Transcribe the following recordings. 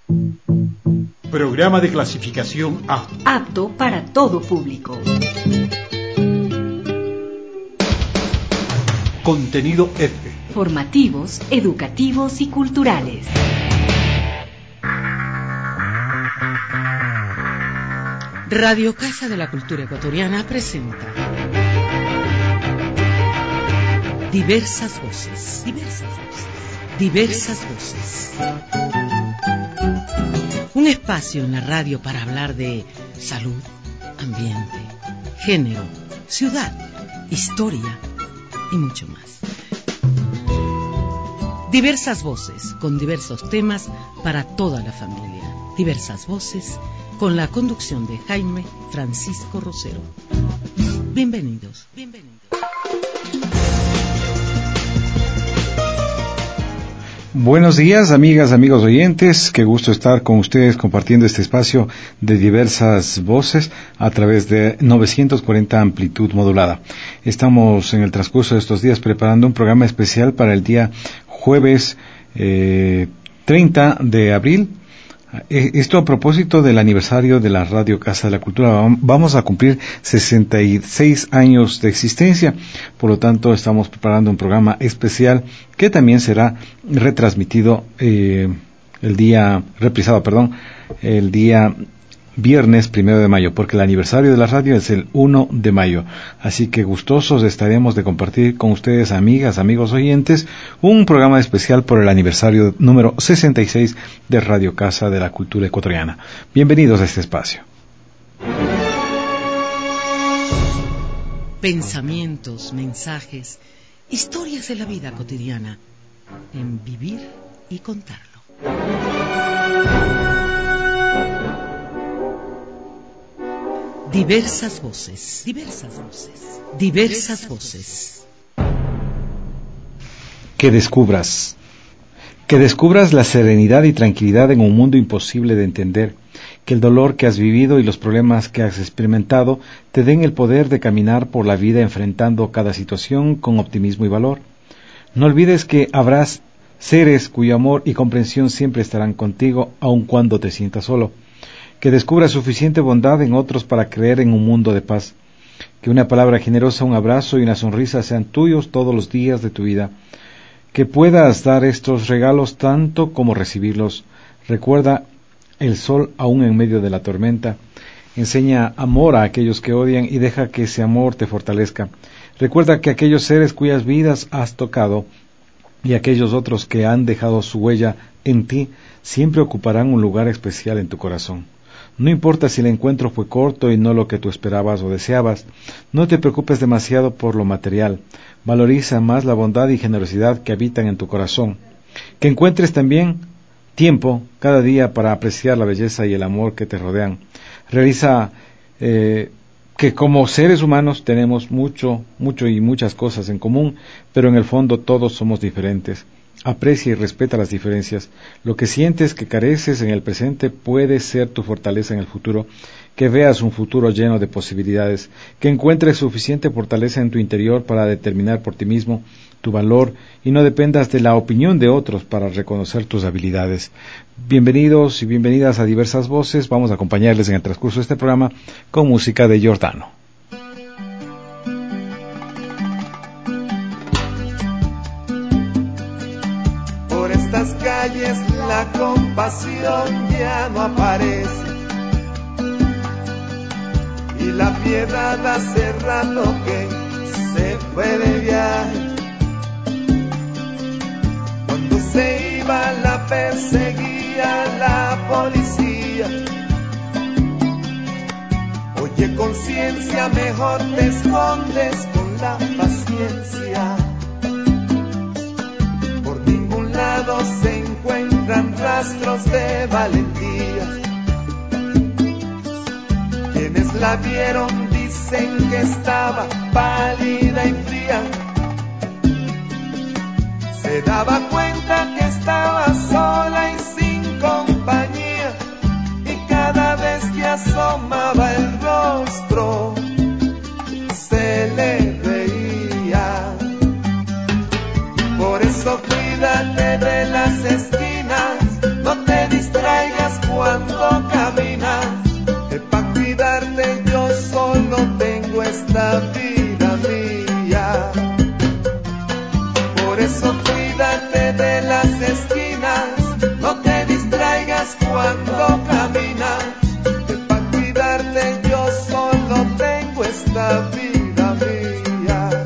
Programa de clasificación A. Apto para todo público. Contenido F. Formativos, educativos y culturales. Radio Casa de la Cultura Ecuatoriana presenta Diversas Voces. Diversas Voces. Un espacio en la radio para hablar de salud, ambiente, género, ciudad, historia y mucho más. Diversas Voces, con diversos temas para toda la familia. Diversas Voces, con la conducción de Jaime Francisco Rosero. Bienvenidos. Buenos días, amigas, amigos oyentes. Qué gusto estar con ustedes compartiendo este espacio de Diversas Voces a través de 940 amplitud modulada. Estamos en el transcurso de estos días preparando un programa especial para el día jueves 30 de abril. Esto a propósito del aniversario de la Radio Casa de la Cultura. Vamos a cumplir 66 años de existencia, por lo tanto estamos preparando un programa especial que también será reprisado el día viernes 1 de mayo, porque el aniversario de la radio es el 1 de mayo. Así que gustosos estaremos de compartir con ustedes, amigas, amigos oyentes, un programa especial por el aniversario número 66 de Radio Casa de la Cultura Ecuatoriana. Bienvenidos a este espacio. Pensamientos, mensajes, historias de la vida cotidiana, en Vivir y Contarlo. Diversas Voces. Que descubras la serenidad y tranquilidad en un mundo imposible de entender, que el dolor que has vivido y los problemas que has experimentado te den el poder de caminar por la vida enfrentando cada situación con optimismo y valor. No olvides que habrás seres cuyo amor y comprensión siempre estarán contigo, aun cuando te sientas solo. Que descubras suficiente bondad en otros para creer en un mundo de paz. Que una palabra generosa, un abrazo y una sonrisa sean tuyos todos los días de tu vida. Que puedas dar estos regalos tanto como recibirlos. Recuerda el sol aún en medio de la tormenta. Enseña amor a aquellos que odian y deja que ese amor te fortalezca. Recuerda que aquellos seres cuyas vidas has tocado y aquellos otros que han dejado su huella en ti siempre ocuparán un lugar especial en tu corazón. No importa si el encuentro fue corto y no lo que tú esperabas o deseabas. No te preocupes demasiado por lo material. Valoriza más la bondad y generosidad que habitan en tu corazón. Que encuentres también tiempo cada día para apreciar la belleza y el amor que te rodean. Realiza que como seres humanos tenemos mucho y muchas cosas en común, pero en el fondo todos somos diferentes. Aprecia y respeta las diferencias. Lo que sientes que careces en el presente puede ser tu fortaleza en el futuro. Que veas un futuro lleno de posibilidades. Que encuentres suficiente fortaleza en tu interior para determinar por ti mismo tu valor y no dependas de la opinión de otros para reconocer tus habilidades. Bienvenidos y bienvenidas a Diversas Voces. Vamos a acompañarles en el transcurso de este programa con música de Giordano. Calles la compasión ya no aparece y la piedad hace rato que se fue de viaje. Cuando se iba la perseguía la policía. Oye, conciencia, mejor te escondes con la paciencia. Por ningún lado se encuentran rastros de valentía. Quienes la vieron dicen que estaba pálida y fría. Se daba cuenta que estaba sola y sin compañía, y cada vez que asomaba el rostro se le veía. Por eso cuídate de las esquinas, no te distraigas cuando caminas, que para cuidarte yo solo tengo esta vida mía. Por eso cuídate de las esquinas, no te distraigas cuando caminas, que para cuidarte yo solo tengo esta vida mía.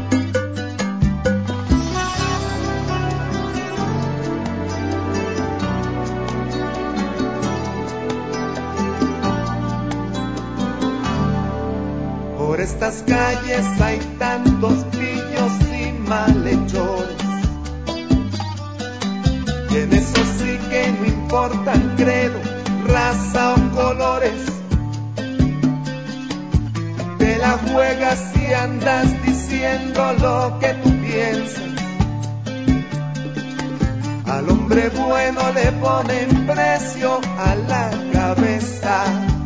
Por estas calles hay tantos pillos y malhechores, y en eso sí que no importan credo, raza o colores. Te la juegas y andas diciendo lo que tú piensas. Al hombre bueno le ponen precio a la cabeza,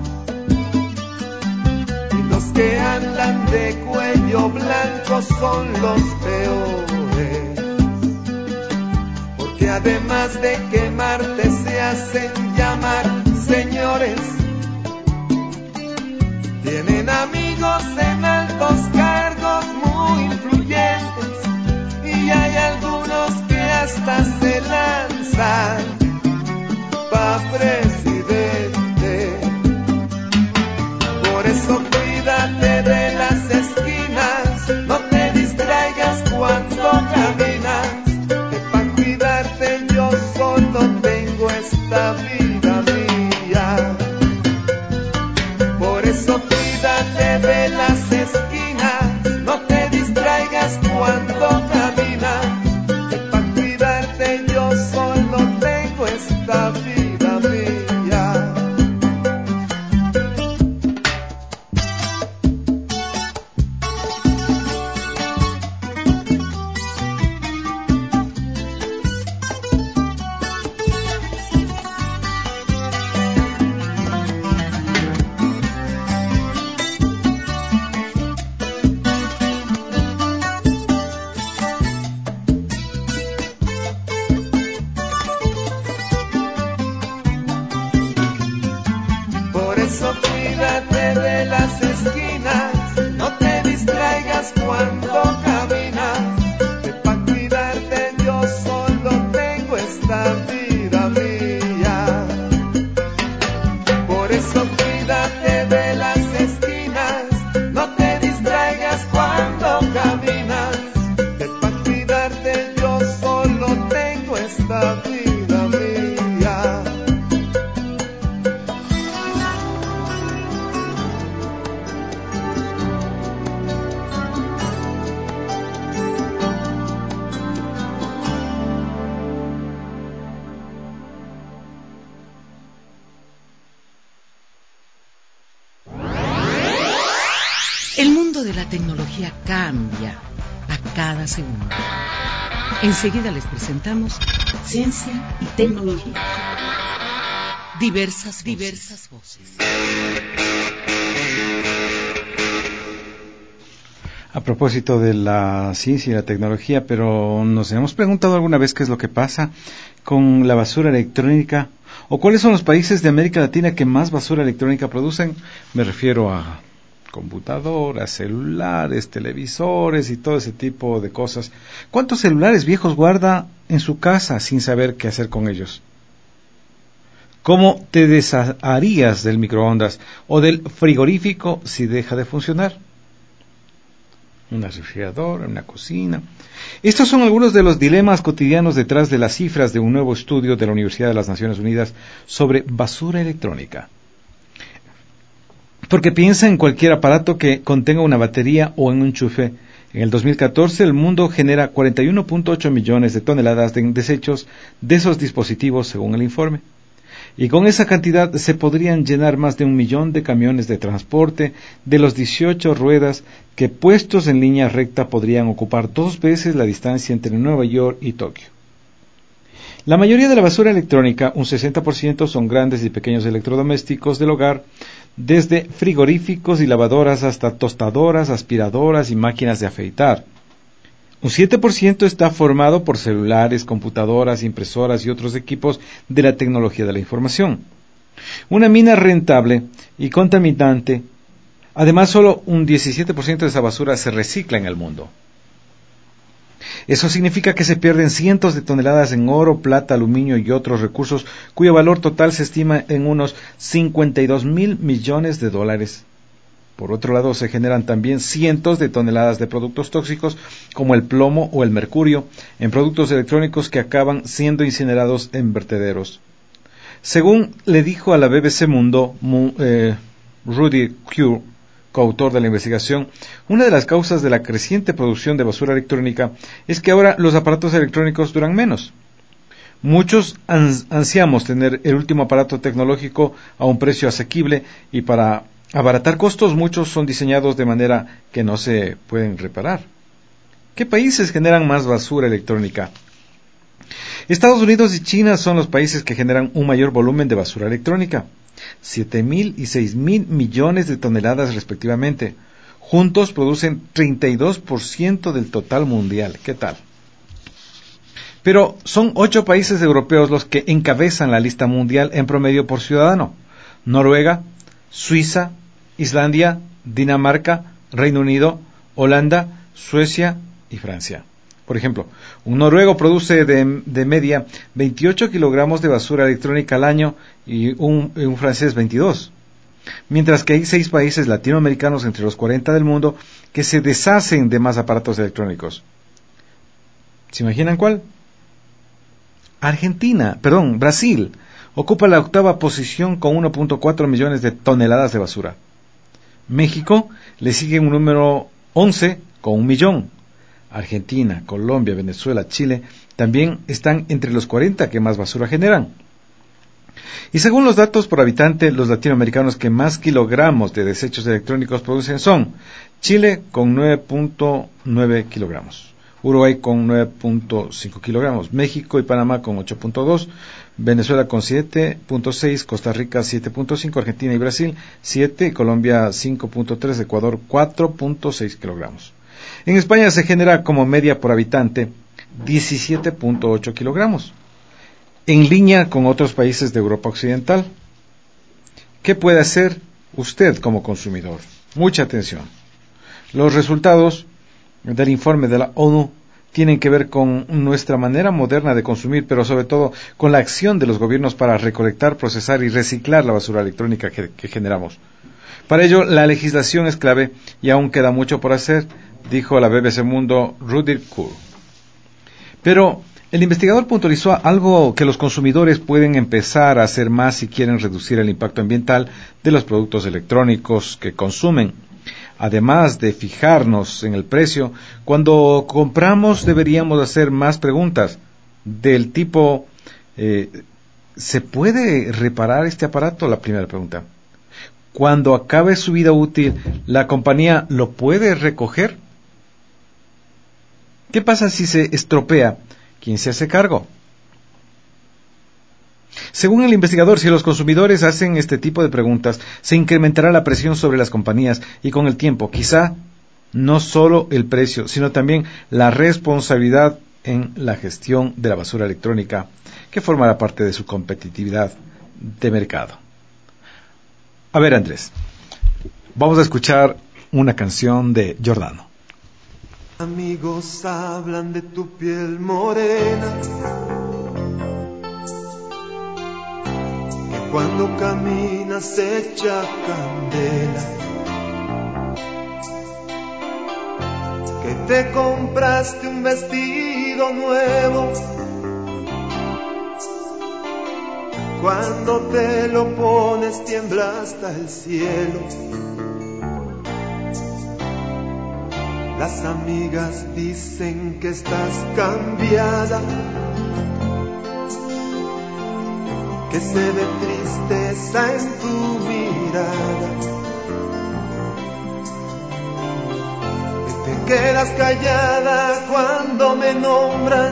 y los que andan de cuello blanco son los peores, porque además de quemarte se hacen llamar señores. Tienen amigos en altos cargos muy influyentes, y hay algunos que hasta se lanzan pa' presidente. Por eso cuídate de las esquinas, no te distraigas cuando caminas, que pa' cuidarte yo solo tengo esta vida mía. Por eso cuídate de las esquinas, no te distraigas cuando caminas, que pa' cuidarte yo solo tengo esta vida mía. Por eso cuídate de las esquinas, no te distraigas cuando caminas, que pa' cuidarte yo solo tengo esta vida mía. Por eso cuídate de las esquinas, no te distraigas cuando caminas, que pa' cuidarte yo solo tengo esta vida mía. El mundo de la tecnología cambia a cada segundo. Enseguida les presentamos Ciencia y Tecnología. Diversas voces. A propósito de la ciencia y la tecnología, pero nos hemos preguntado alguna vez qué es lo que pasa con la basura electrónica, o cuáles son los países de América Latina que más basura electrónica producen. Me refiero a computadoras, celulares, televisores y todo ese tipo de cosas. ¿Cuántos celulares viejos guarda en su casa sin saber qué hacer con ellos? ¿Cómo te desharías del microondas o del frigorífico si deja de funcionar? Una refrigeradora, una cocina. Estos son algunos de los dilemas cotidianos detrás de las cifras de un nuevo estudio de la Universidad de las Naciones Unidas sobre basura electrónica. Porque piensa en cualquier aparato que contenga una batería o en un enchufe. En el 2014 el mundo genera 41.8 millones de toneladas de desechos de esos dispositivos, según el informe. Y con esa cantidad se podrían llenar más de 1 millón de camiones de transporte de los 18 ruedas que, puestos en línea recta, podrían ocupar 2 veces la distancia entre Nueva York y Tokio. La mayoría de la basura electrónica, un 60%, son grandes y pequeños electrodomésticos del hogar, desde frigoríficos y lavadoras hasta tostadoras, aspiradoras y máquinas de afeitar. Un 7% está formado por celulares, computadoras, impresoras y otros equipos de la tecnología de la información. Una mina rentable y contaminante. Además, solo un 17% de esa basura se recicla en el mundo. Eso significa que se pierden cientos de toneladas en oro, plata, aluminio y otros recursos, cuyo valor total se estima en unos 52.000 millones de dólares. Por otro lado, se generan también cientos de toneladas de productos tóxicos, como el plomo o el mercurio, en productos electrónicos que acaban siendo incinerados en vertederos. Según le dijo a la BBC Mundo, Rudy Kerr, coautor de la investigación, una de las causas de la creciente producción de basura electrónica es que ahora los aparatos electrónicos duran menos. Muchos ansiamos tener el último aparato tecnológico a un precio asequible y para abaratar costos muchos son diseñados de manera que no se pueden reparar. ¿Qué países generan más basura electrónica? Estados Unidos y China son los países que generan un mayor volumen de basura electrónica. 7.000 y 6.000 millones de toneladas respectivamente. Juntos producen 32% del total mundial. ¿Qué tal? Pero son 8 países europeos los que encabezan la lista mundial en promedio por ciudadano. Noruega, Suiza, Islandia, Dinamarca, Reino Unido, Holanda, Suecia y Francia. Por ejemplo, un noruego produce de media 28 kilogramos de basura electrónica al año y un francés 22. Mientras que hay 6 países latinoamericanos entre los 40 del mundo que se deshacen de más aparatos electrónicos. ¿Se imaginan cuál? Brasil ocupa la 8ª posición con 1.4 millones de toneladas de basura. México le sigue un número 11 con 1 millón. Argentina, Colombia, Venezuela, Chile también están entre los 40 que más basura generan. Y según los datos por habitante, los latinoamericanos que más kilogramos de desechos electrónicos producen son Chile con 9.9 kilogramos, Uruguay con 9.5 kilogramos, México y Panamá con 8.2, Venezuela con 7.6, Costa Rica 7.5, Argentina y Brasil 7, Colombia 5.3, Ecuador 4.6 kilogramos. En España se genera como media por habitante 17.8 kilogramos, en línea con otros países de Europa Occidental. ¿Qué puede hacer usted como consumidor? Mucha atención. Los resultados del informe de la ONU tienen que ver con nuestra manera moderna de consumir, pero sobre todo con la acción de los gobiernos para recolectar, procesar y reciclar la basura electrónica que generamos. Para ello, la legislación es clave y aún queda mucho por hacer, dijo a la BBC Mundo Rudy Kerr. Pero el investigador puntualizó algo que los consumidores pueden empezar a hacer más si quieren reducir el impacto ambiental de los productos electrónicos que consumen. Además de fijarnos en el precio, cuando compramos deberíamos hacer más preguntas del tipo, ¿se puede reparar este aparato? La primera pregunta. Cuando acabe su vida útil, ¿la compañía lo puede recoger? ¿Qué pasa si se estropea? ¿Quién se hace cargo? Según el investigador, si los consumidores hacen este tipo de preguntas, se incrementará la presión sobre las compañías y con el tiempo, quizá, no solo el precio, sino también la responsabilidad en la gestión de la basura electrónica, que formará parte de su competitividad de mercado. A ver, Andrés, vamos a escuchar una canción de Giordano. Amigos hablan de tu piel morena, que cuando caminas echa candela, que te compraste un vestido nuevo, cuando te lo pones tiembla hasta el cielo. Las amigas dicen que estás cambiada, que se ve tristeza en tu mirada, que te quedas callada cuando me nombran.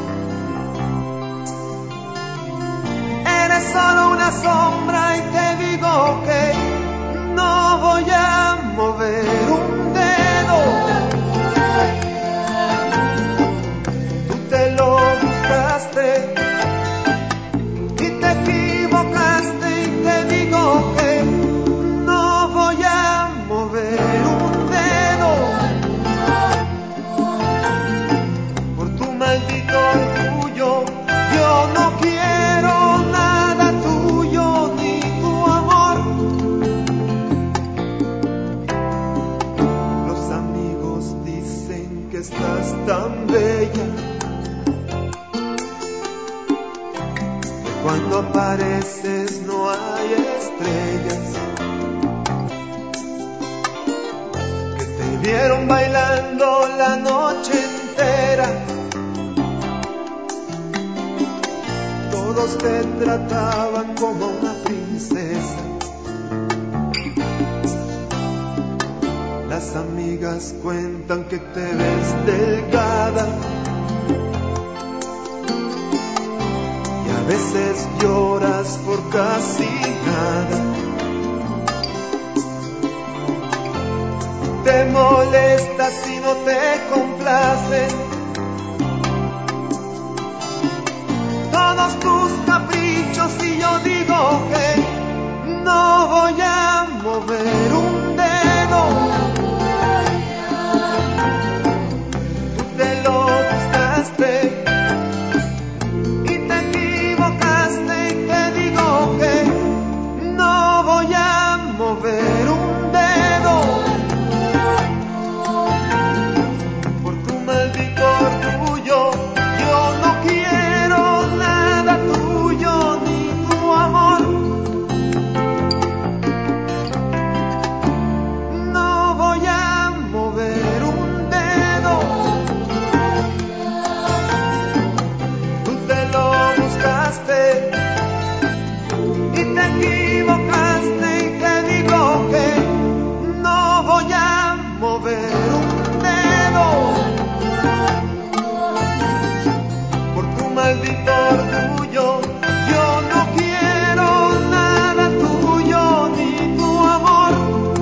Eres solo una sombra y te digo que no voy a mover un dedo. Tú te lo buscaste y te equivocaste y te te trataban como una princesa. Las amigas cuentan que te ves delgada y a veces lloras por casi nada. Te molestas y no te complace todos tus caprichos y yo digo que no voy a mover un dedo. Tú te lo buscaste y te equivocaste y te digo que no voy a mover un dedo por tu maldito orgullo. Yo no quiero nada tuyo ni tu amor. No voy a mover un dedo. Tú te lo buscaste y te equivocaste y te digo que no voy a mover un dedo por tu maldito orgullo. Yo no quiero nada tuyo ni tu amor.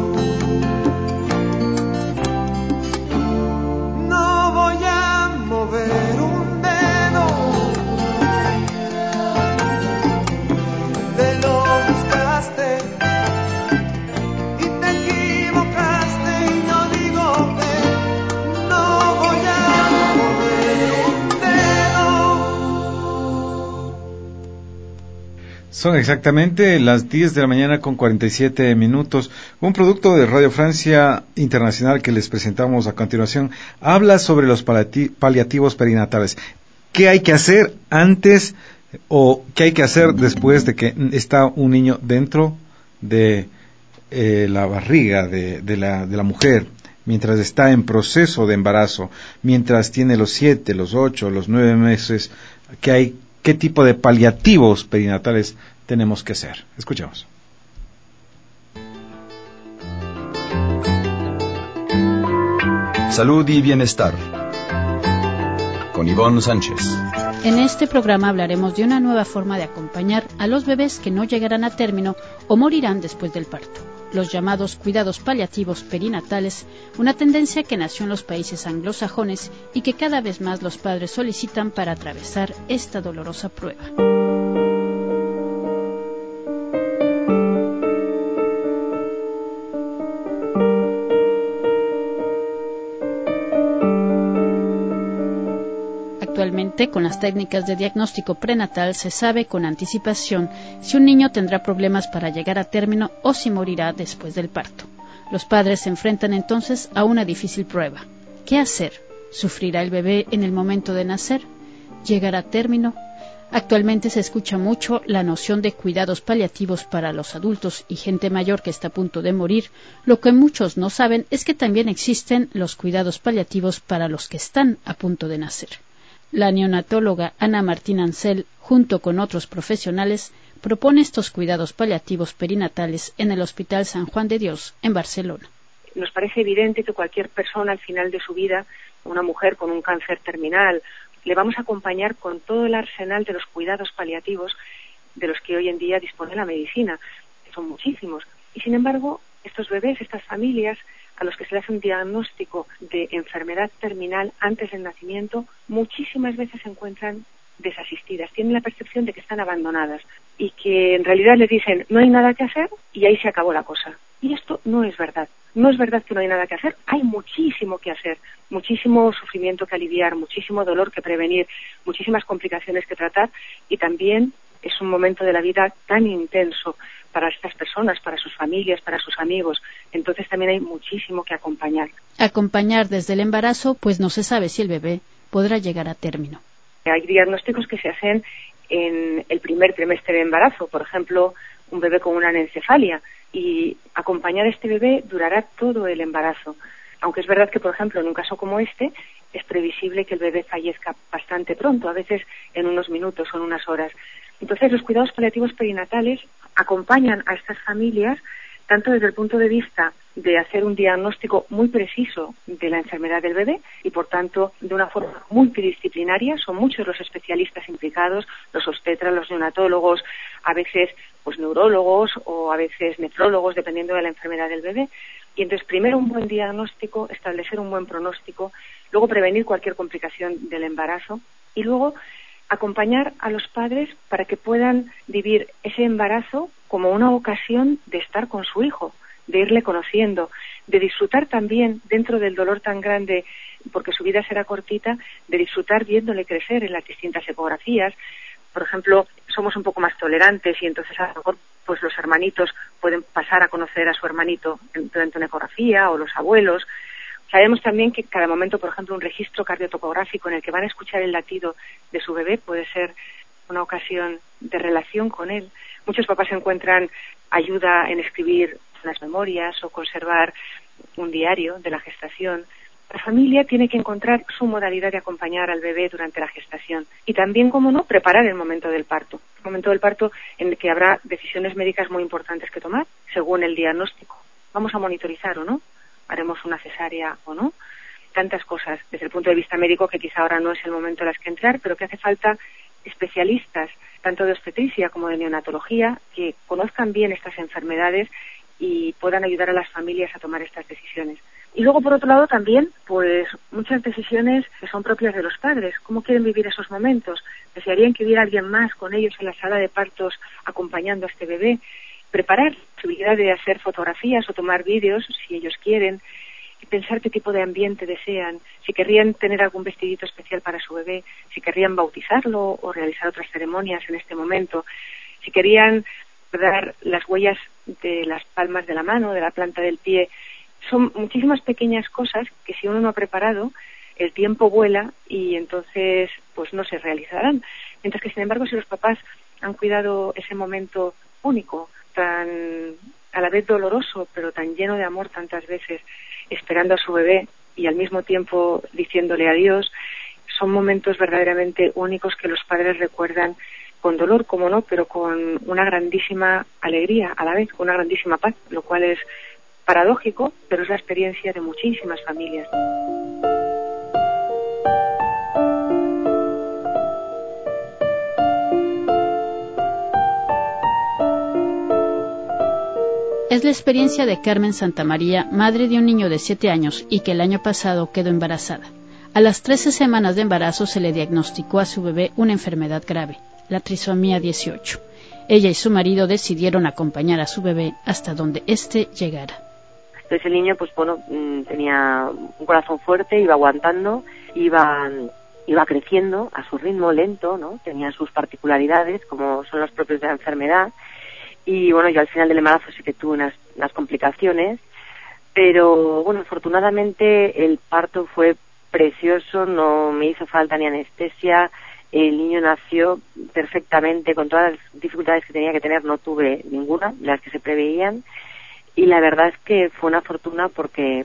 No voy a mover un dedo. Te lo buscaste y te equivocaste y yo digo que no voy a mover un dedo. Son exactamente las 10 de la mañana con 47 minutos. Un producto de Radio Francia Internacional que les presentamos a continuación habla sobre los paliativos perinatales. ¿Qué hay que hacer antes o qué hay que hacer después de que está un niño dentro de la barriga de la mujer, mientras está en proceso de embarazo, mientras tiene los 7, los 8, los 9 meses? ¿Qué tipo de paliativos perinatales tenemos que hacer? Escuchamos. Salud y bienestar con Ivonne Sánchez. En este programa hablaremos de una nueva forma de acompañar a los bebés que no llegarán a término o morirán después del parto, los llamados cuidados paliativos perinatales, una tendencia que nació en los países anglosajones y que cada vez más los padres solicitan para atravesar esta dolorosa prueba. Actualmente, con las técnicas de diagnóstico prenatal se sabe con anticipación si un niño tendrá problemas para llegar a término o si morirá después del parto. Los padres se enfrentan entonces a una difícil prueba. ¿Qué hacer? ¿Sufrirá el bebé en el momento de nacer? ¿Llegará a término? Actualmente se escucha mucho la noción de cuidados paliativos para los adultos y gente mayor que está a punto de morir. Lo que muchos no saben es que también existen los cuidados paliativos para los que están a punto de nacer. La neonatóloga Ana Martín Ansel, junto con otros profesionales, propone estos cuidados paliativos perinatales en el Hospital San Juan de Dios, en Barcelona. Nos parece evidente que cualquier persona al final de su vida, una mujer con un cáncer terminal, le vamos a acompañar con todo el arsenal de los cuidados paliativos de los que hoy en día dispone la medicina, que son muchísimos. Y sin embargo, estos bebés, estas familias, a los que se les hace un diagnóstico de enfermedad terminal antes del nacimiento, muchísimas veces se encuentran desasistidas, tienen la percepción de que están abandonadas y que en realidad les dicen no hay nada que hacer y ahí se acabó la cosa. Y esto no es verdad. No es verdad que no hay nada que hacer, hay muchísimo que hacer, muchísimo sufrimiento que aliviar, muchísimo dolor que prevenir, muchísimas complicaciones que tratar y también es un momento de la vida tan intenso para estas personas, para sus familias, para sus amigos. Entonces también hay muchísimo que acompañar. Acompañar desde el embarazo, pues no se sabe si el bebé podrá llegar a término. Hay diagnósticos que se hacen en el primer trimestre de embarazo, por ejemplo, un bebé con una anencefalia, y acompañar a este bebé durará todo el embarazo. Aunque es verdad que, por ejemplo, en un caso como este, es previsible que el bebé fallezca bastante pronto, a veces en unos minutos o en unas horas. Entonces, los cuidados paliativos perinatales acompañan a estas familias tanto desde el punto de vista de hacer un diagnóstico muy preciso de la enfermedad del bebé y, por tanto, de una forma multidisciplinaria. Son muchos los especialistas implicados, los obstetras, los neonatólogos, a veces pues neurólogos o a veces nefrólogos, dependiendo de la enfermedad del bebé. Y entonces, primero un buen diagnóstico, establecer un buen pronóstico, luego prevenir cualquier complicación del embarazo y luego acompañar a los padres para que puedan vivir ese embarazo como una ocasión de estar con su hijo, de irle conociendo, de disfrutar también dentro del dolor tan grande, porque su vida será cortita, de disfrutar viéndole crecer en las distintas ecografías. Por ejemplo, somos un poco más tolerantes y entonces a lo mejor pues los hermanitos pueden pasar a conocer a su hermanito durante una ecografía, o los abuelos. Sabemos también que cada momento, por ejemplo, un registro cardiotocográfico en el que van a escuchar el latido de su bebé puede ser una ocasión de relación con él. Muchos papás encuentran ayuda en escribir unas memorias o conservar un diario de la gestación. La familia tiene que encontrar su modalidad de acompañar al bebé durante la gestación y también, como no, preparar el momento del parto. El momento del parto en el que habrá decisiones médicas muy importantes que tomar según el diagnóstico. ¿Vamos a monitorizar o no? ¿Haremos una cesárea o no? Tantas cosas desde el punto de vista médico que quizá ahora no es el momento en las que entrar, pero que hace falta especialistas, tanto de obstetricia como de neonatología, que conozcan bien estas enfermedades y puedan ayudar a las familias a tomar estas decisiones. Y luego, por otro lado, también, pues muchas decisiones que son propias de los padres. ¿Cómo quieren vivir esos momentos? ¿Desearían que hubiera alguien más con ellos en la sala de partos acompañando a este bebé? Preparar la posibilidad de hacer fotografías o tomar vídeos, si ellos quieren, y pensar qué tipo de ambiente desean, si querrían tener algún vestidito especial para su bebé, si querrían bautizarlo o realizar otras ceremonias en este momento, si querían dar las huellas de las palmas de la mano, de la planta del pie. Son muchísimas pequeñas cosas que si uno no ha preparado, el tiempo vuela y entonces pues no se realizarán. Mientras que, sin embargo, si los papás han cuidado ese momento único, tan a la vez doloroso, pero tan lleno de amor tantas veces, esperando a su bebé y al mismo tiempo diciéndole adiós, son momentos verdaderamente únicos que los padres recuerdan con dolor, como no, pero con una grandísima alegría, a la vez con una grandísima paz, lo cual es paradójico, pero es la experiencia de muchísimas familias. Es la experiencia de Carmen Santamaría, madre de un niño de 7 años y que el año pasado quedó embarazada. A las 13 semanas de embarazo se le diagnosticó a su bebé una enfermedad grave, la trisomía 18. Ella y su marido decidieron acompañar a su bebé hasta donde éste llegara. Entonces el niño, pues bueno, tenía un corazón fuerte, iba aguantando, iba creciendo a su ritmo lento, ¿no? Tenía sus particularidades, como son los propios de la enfermedad. Y bueno, yo al final del embarazo sí que tuve unas complicaciones, pero bueno, afortunadamente el parto fue precioso, no me hizo falta ni anestesia, el niño nació perfectamente, con todas las dificultades que tenía que tener, no tuve ninguna, las que se preveían, y la verdad es que fue una fortuna porque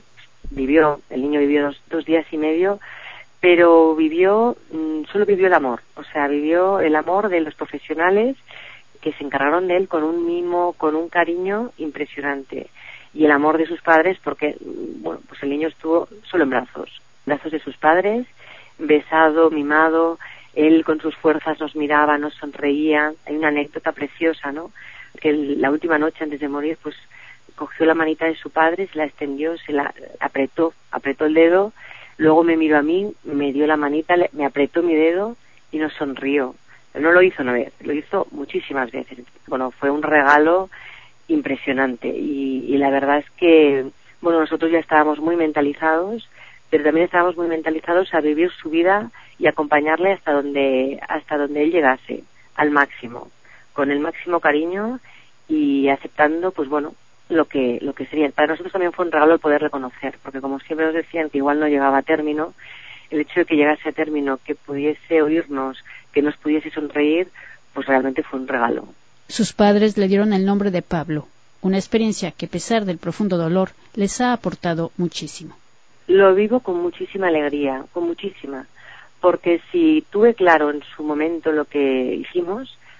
el niño vivió dos días y medio, pero solo vivió el amor, o sea, vivió el amor de los profesionales que se encargaron de él con un mimo, con un cariño impresionante, y el amor de sus padres, porque bueno, pues el niño estuvo solo en brazos de sus padres, besado, mimado, él con sus fuerzas nos miraba, nos sonreía. Hay una anécdota preciosa, ¿no? Que la última noche antes de morir, pues cogió la manita de su padre, se la extendió, se la apretó el dedo, luego me miró a mí, me dio la manita, me apretó mi dedo y nos sonrió. No lo hizo una vez, lo hizo muchísimas veces. Bueno, fue un regalo impresionante y la verdad es que, bueno, nosotros ya estábamos muy mentalizados, pero también estábamos muy mentalizados a vivir su vida y acompañarle hasta donde él llegase, al máximo, con el máximo cariño y aceptando, pues bueno, lo que sería. Para nosotros también fue un regalo el poder reconocer, porque como siempre nos decían que igual no llegaba a término, el hecho de que llegase a término, que pudiese oírnos, que nos pudiese sonreír, pues realmente fue un regalo. Sus padres le dieron el nombre de Pablo, una experiencia que a pesar del profundo dolor les ha aportado muchísimo. Lo vivo con muchísima alegría, con muchísima, porque si tuve claro en su momento lo que hicimos,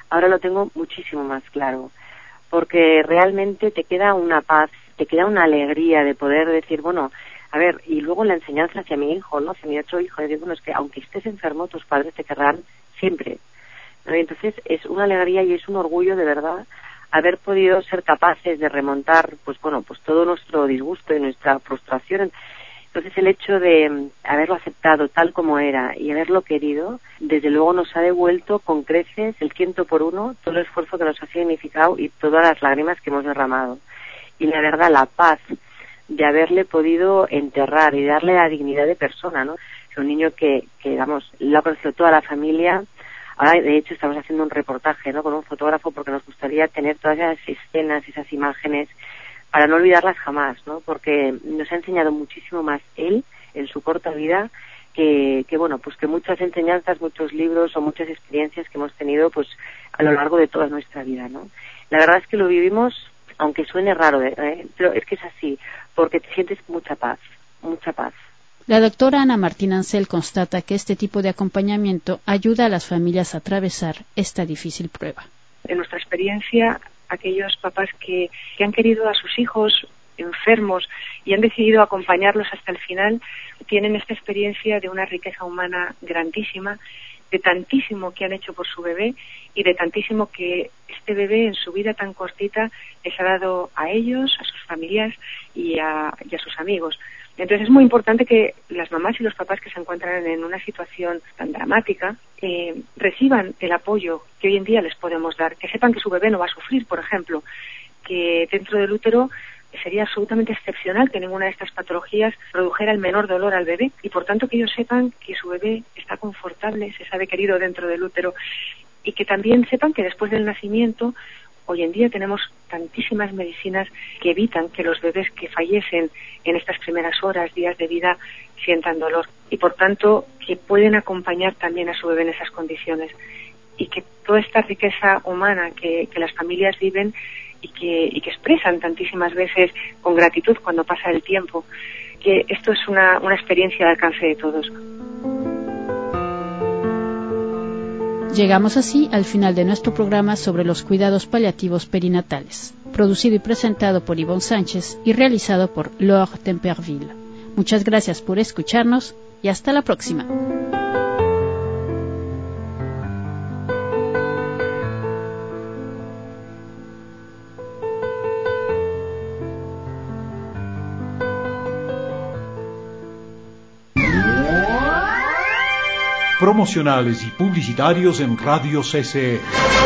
ahora lo tengo muchísimo más claro, porque realmente te queda una paz, te queda una alegría de poder decir, bueno, a ver, y luego la enseñanza hacia mi hijo, ¿no? Hacia mi otro hijo, decir, bueno, es que aunque estés enfermo, tus padres te querrán siempre, ¿no? Y entonces es una alegría y es un orgullo de verdad haber podido ser capaces de remontar, pues bueno, pues todo nuestro disgusto y nuestra frustración. Entonces el hecho de haberlo aceptado tal como era y haberlo querido, desde luego nos ha devuelto con creces el 100% todo el esfuerzo que nos ha significado y todas las lágrimas que hemos derramado. Y la verdad, la paz de haberle podido enterrar y darle la dignidad de persona, ¿no? Es un niño que digamos, lo ha conocido toda la familia. Ahora, de hecho, estamos haciendo un reportaje, ¿no?, con un fotógrafo porque nos gustaría tener todas esas escenas, esas imágenes, para no olvidarlas jamás, ¿no? Porque nos ha enseñado muchísimo más él en su corta vida que bueno, pues que muchas enseñanzas, muchos libros o muchas experiencias que hemos tenido pues a lo largo de toda nuestra vida, ¿no? La verdad es que lo vivimos, aunque suene raro, pero es que es así, porque te sientes mucha paz, mucha paz. La doctora Ana Martín Ansel constata que este tipo de acompañamiento ayuda a las familias a atravesar esta difícil prueba. En nuestra experiencia, aquellos papás que han querido a sus hijos enfermos y han decidido acompañarlos hasta el final, tienen esta experiencia de una riqueza humana grandísima, de tantísimo que han hecho por su bebé y de tantísimo que este bebé en su vida tan cortita les ha dado a ellos, a sus familias y a sus amigos. Entonces es muy importante que las mamás y los papás que se encuentran en una situación tan dramática reciban el apoyo que hoy en día les podemos dar, que sepan que su bebé no va a sufrir, por ejemplo, que dentro del útero sería absolutamente excepcional que ninguna de estas patologías produjera el menor dolor al bebé y por tanto que ellos sepan que su bebé está confortable, se sabe querido dentro del útero y que también sepan que después del nacimiento hoy en día tenemos tantísimas medicinas que evitan que los bebés que fallecen en estas primeras horas, días de vida, sientan dolor y por tanto que pueden acompañar también a su bebé en esas condiciones y que toda esta riqueza humana que las familias viven y que expresan tantísimas veces con gratitud cuando pasa el tiempo, que esto es una experiencia al alcance de todos. Llegamos así al final de nuestro programa sobre los cuidados paliativos perinatales, producido y presentado por Ivonne Sánchez y realizado por Laure Temperville. Muchas gracias por escucharnos y hasta la próxima. Promocionales y publicitarios en Radio CCE.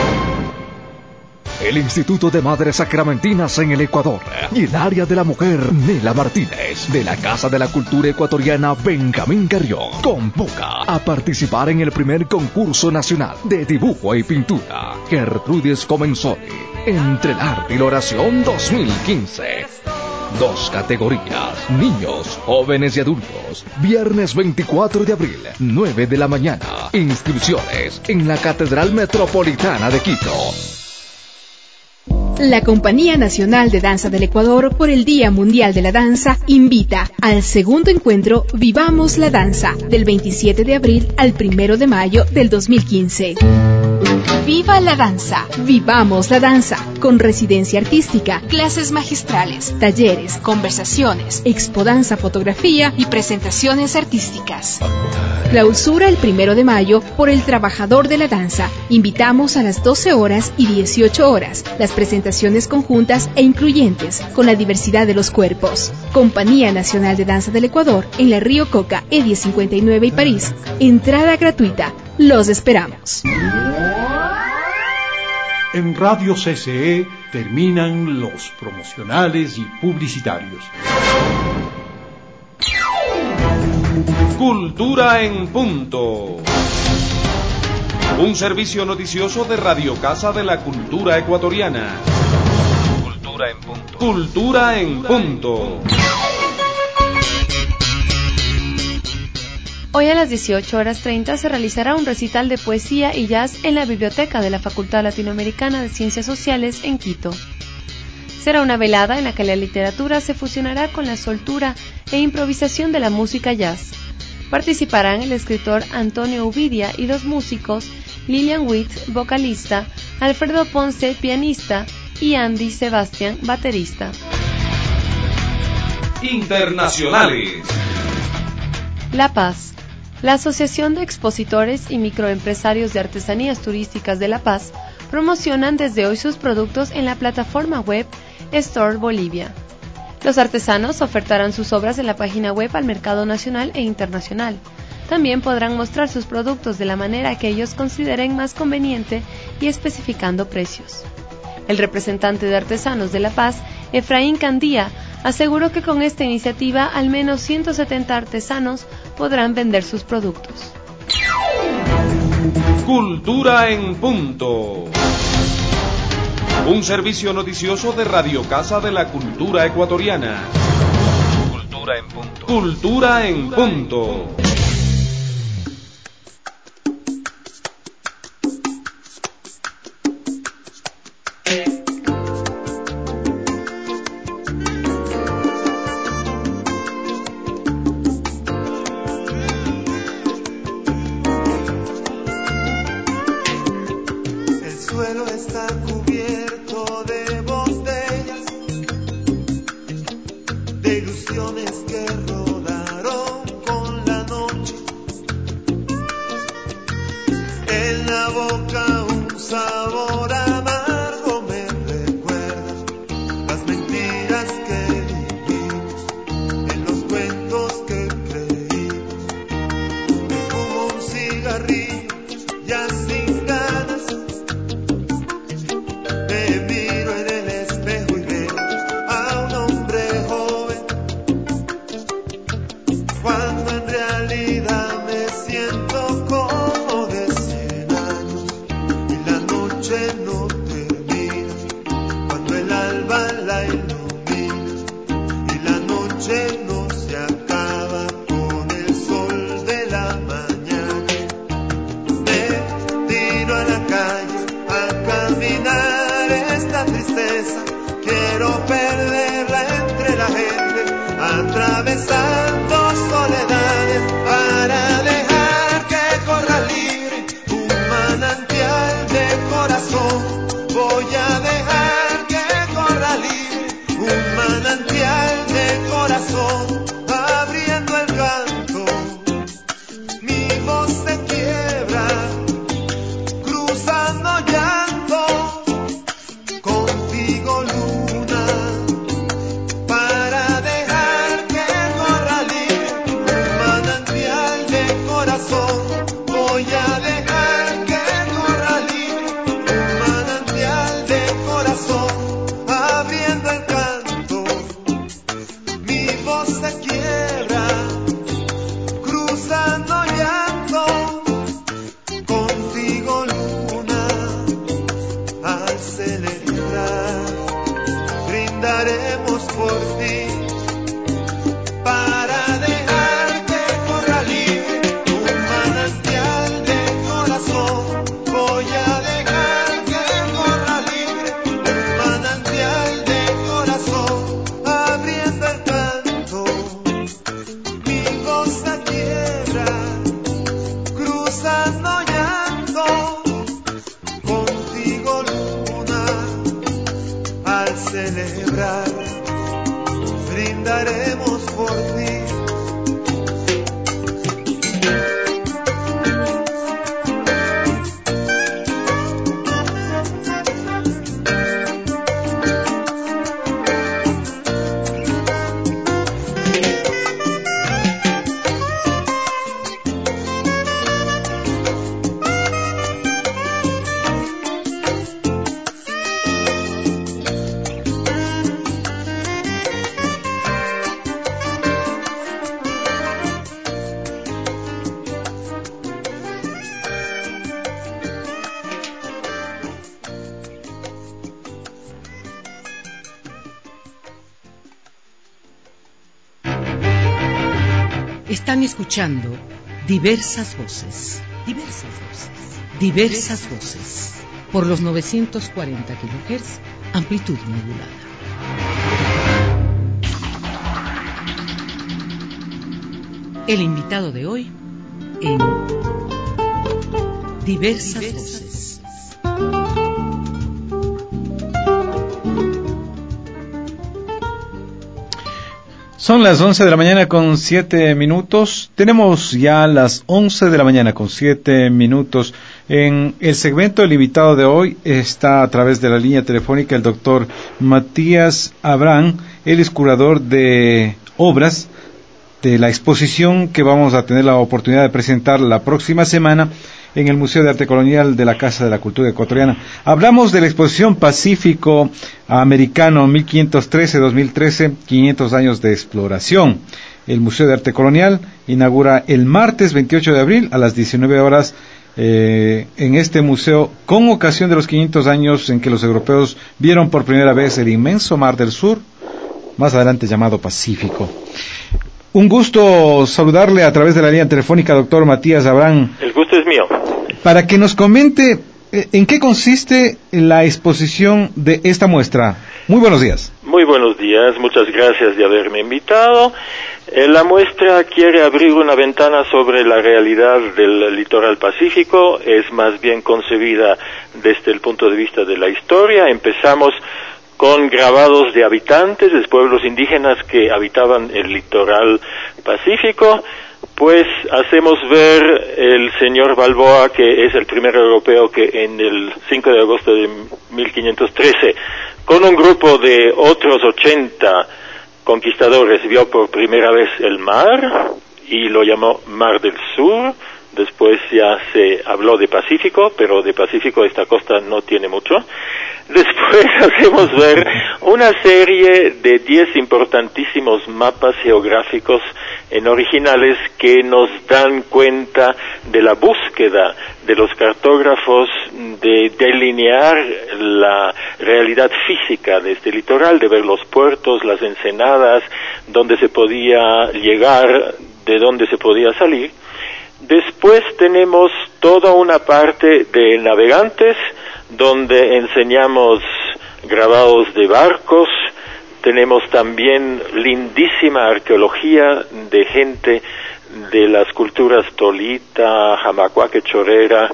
El Instituto de Madres Sacramentinas en el Ecuador y el área de la mujer Nela Martínez de la Casa de la Cultura Ecuatoriana Benjamín Carrión convoca a participar en el primer concurso nacional de dibujo y pintura Gertrudis Comenzoli entre el arte y la oración 2015. 2 categorías, niños, jóvenes y adultos. Viernes 24 de abril, 9 de la mañana. Inscripciones en la Catedral Metropolitana de Quito. La Compañía Nacional de Danza del Ecuador, por el Día Mundial de la Danza, invita al segundo encuentro Vivamos la Danza, del 27 de abril al 1 de mayo del 2015. Viva la danza, vivamos la danza, con residencia artística, clases magistrales, talleres, conversaciones, expodanza, fotografía y presentaciones artísticas. Clausura el 1 de mayo por el Trabajador de la Danza. Invitamos a las 12 horas y 18 horas, las presentaciones conjuntas e incluyentes, con la diversidad de los cuerpos. Compañía Nacional de Danza del Ecuador, en la Río Coca, E1059 y París. Entrada gratuita. Los esperamos. En Radio CCE terminan los promocionales y publicitarios. Cultura en punto. Un servicio noticioso de Radio Casa de la Cultura Ecuatoriana. Cultura en punto. Cultura en punto. Hoy a las 18:30 se realizará un recital de poesía y jazz en la biblioteca de la Facultad Latinoamericana de Ciencias Sociales en Quito. Será una velada en la que la literatura se fusionará con la soltura e improvisación de la música jazz. Participarán el escritor Antonio Uvidia y los músicos Lilian Witt, vocalista, Alfredo Ponce, pianista, y Andy Sebastián, baterista. Internacionales. La Paz. La Asociación de Expositores y Microempresarios de Artesanías Turísticas de La Paz promocionan desde hoy sus productos en la plataforma web Store Bolivia. Los artesanos ofertarán sus obras en la página web al mercado nacional e internacional. También podrán mostrar sus productos de la manera que ellos consideren más conveniente y especificando precios. El representante de Artesanos de La Paz, Efraín Candía, aseguró que con esta iniciativa al menos 170 artesanos podrán vender sus productos. Cultura en punto. Un servicio noticioso de Radio Casa de la Cultura Ecuatoriana. Cultura en punto. Cultura en punto. Están escuchando diversas voces, por los 940 kHz, amplitud modulada. El invitado de hoy en Diversas Voces. Son las 11 de la mañana con 7 minutos. Tenemos ya las 11 de la mañana con 7 minutos. En el segmento limitado de hoy está a través de la línea telefónica el doctor Matías Abrán. Él es curador de obras de la exposición que vamos a tener la oportunidad de presentar la próxima semana en el Museo de Arte Colonial de la Casa de la Cultura Ecuatoriana. Hablamos de la exposición Pacífico Americano 1513-2013, 500 años de exploración. El Museo de Arte Colonial inaugura el martes 28 de abril a las 19 horas en este museo con ocasión de los 500 años en que los europeos vieron por primera vez el inmenso Mar del Sur, más adelante llamado Pacífico. Un gusto saludarle a través de la línea telefónica, doctor Matías Abrán. El gusto es mío. Para que nos comente en qué consiste la exposición de esta muestra. Muy buenos días. Muy buenos días, muchas gracias de haberme invitado. La muestra quiere abrir una ventana sobre la realidad del litoral pacífico, es más bien concebida desde el punto de vista de la historia. Empezamos con grabados de habitantes, de pueblos indígenas que habitaban el litoral pacífico, pues hacemos ver el señor Balboa, que es el primer europeo que en el 5 de agosto de 1513, con un grupo de otros 80 conquistadores, vio por primera vez el mar y lo llamó Mar del Sur. Después ya se habló de Pacífico, pero de Pacífico esta costa no tiene mucho. Después hacemos ver una serie de 10 importantísimos mapas geográficos en originales que nos dan cuenta de la búsqueda de los cartógrafos de delinear la realidad física de este litoral, de ver los puertos, las ensenadas, dónde se podía llegar, de dónde se podía salir. Después tenemos toda una parte de navegantes, donde enseñamos grabados de barcos. Tenemos también lindísima arqueología de gente de las culturas Tolita, Jamacuaque, Chorera,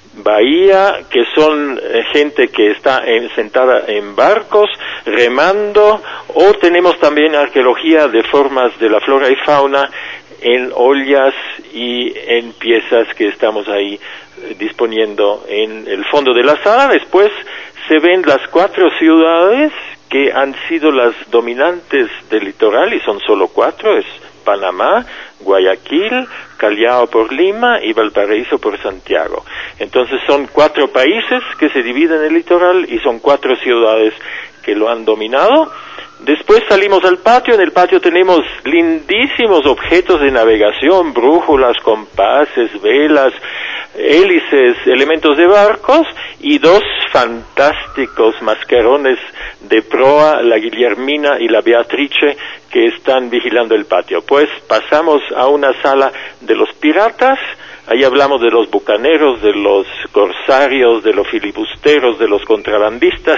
Bahía, que son gente que está sentada en barcos, remando, o tenemos también arqueología de formas de la flora y fauna en ollas y en piezas que estamos ahí disponiendo en el fondo de la sala. Después se ven las 4 ciudades que han sido las dominantes del litoral, y son solo 4, es Panamá, Guayaquil, Callao por Lima y Valparaíso por Santiago. Entonces son 4 países que se dividen el litoral y son 4 ciudades que lo han dominado. Después salimos al patio. En el patio tenemos lindísimos objetos de navegación, brújulas, compases, velas, hélices, elementos de barcos, y 2 fantásticos mascarones de proa, la Guillermina y la Beatrice, que están vigilando el patio. Pues pasamos a una sala de los piratas. Ahí hablamos de los bucaneros, de los corsarios, de los filibusteros, de los contrabandistas,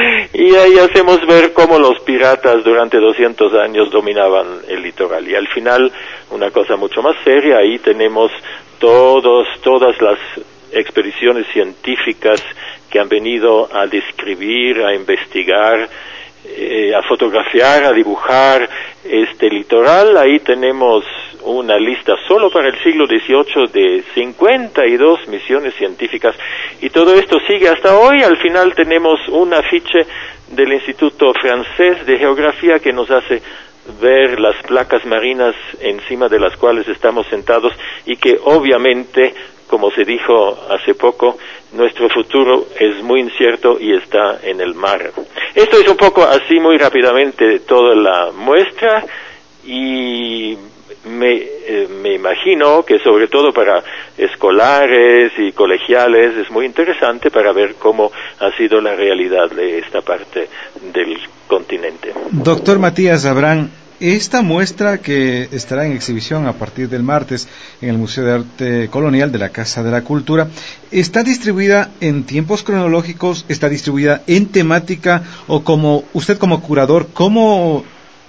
y ahí hacemos ver cómo los piratas durante 200 años dominaban el litoral. Y al final, una cosa mucho más seria, ahí tenemos todas las expediciones científicas que han venido a describir, a investigar, a fotografiar, a dibujar este litoral. Ahí tenemos una lista solo para el siglo XVIII de 52 misiones científicas, y todo esto sigue hasta hoy. Al final tenemos un afiche del Instituto Francés de Geografía que nos hace ver las placas marinas encima de las cuales estamos sentados, y que obviamente, como se dijo hace poco, nuestro futuro es muy incierto y está en el mar. Esto es un poco así muy rápidamente toda la muestra, y me imagino que sobre todo para escolares y colegiales es muy interesante para ver cómo ha sido la realidad de esta parte del continente. Doctor Matías Abrán, esta muestra que estará en exhibición a partir del martes en el Museo de Arte Colonial de la Casa de la Cultura, ¿está distribuida en tiempos cronológicos, está distribuida en temática, o como usted como curador, cómo